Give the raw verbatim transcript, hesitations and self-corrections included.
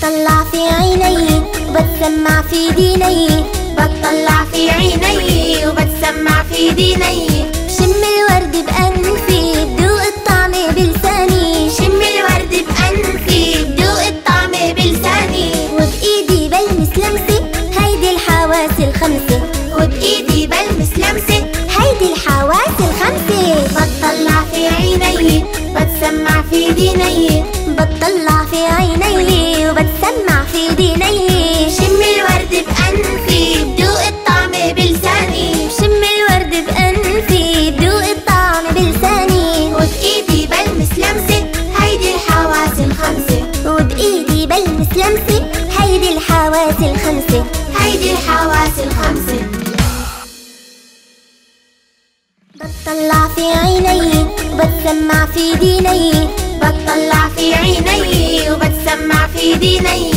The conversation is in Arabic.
بتطلع في عيني وبتسمع في ديني، بتطلع في عيني وبتسمع في ديني. شم الورد بأنفي بدوق الطعم بلساني، شم الورد بأنفي بدوق الطعم بلساني. وبإيدي بلمس لمسة هيدي الحواس الخمسة، وبإيدي بلمس لمسة هيدي الحواس الخمسة. بتطلع في عيني بتسمع في ديني، بتطلع في عيني وبتسمع في ديني. شم الورد بأنفي بدوق الطعم بلساني، شم الورد بأنفي بدوق الطعم بلساني. وبإيدي بلمس لمسة هيدي الحواس الخمسة، وبإيدي بلمس لمسة هيدي الحواس الخمسة، هيدي الحواس الخمسة. بتطلع في عيني وبتسمع في ديني، بتطلع في عيني وبتسمع في ديني.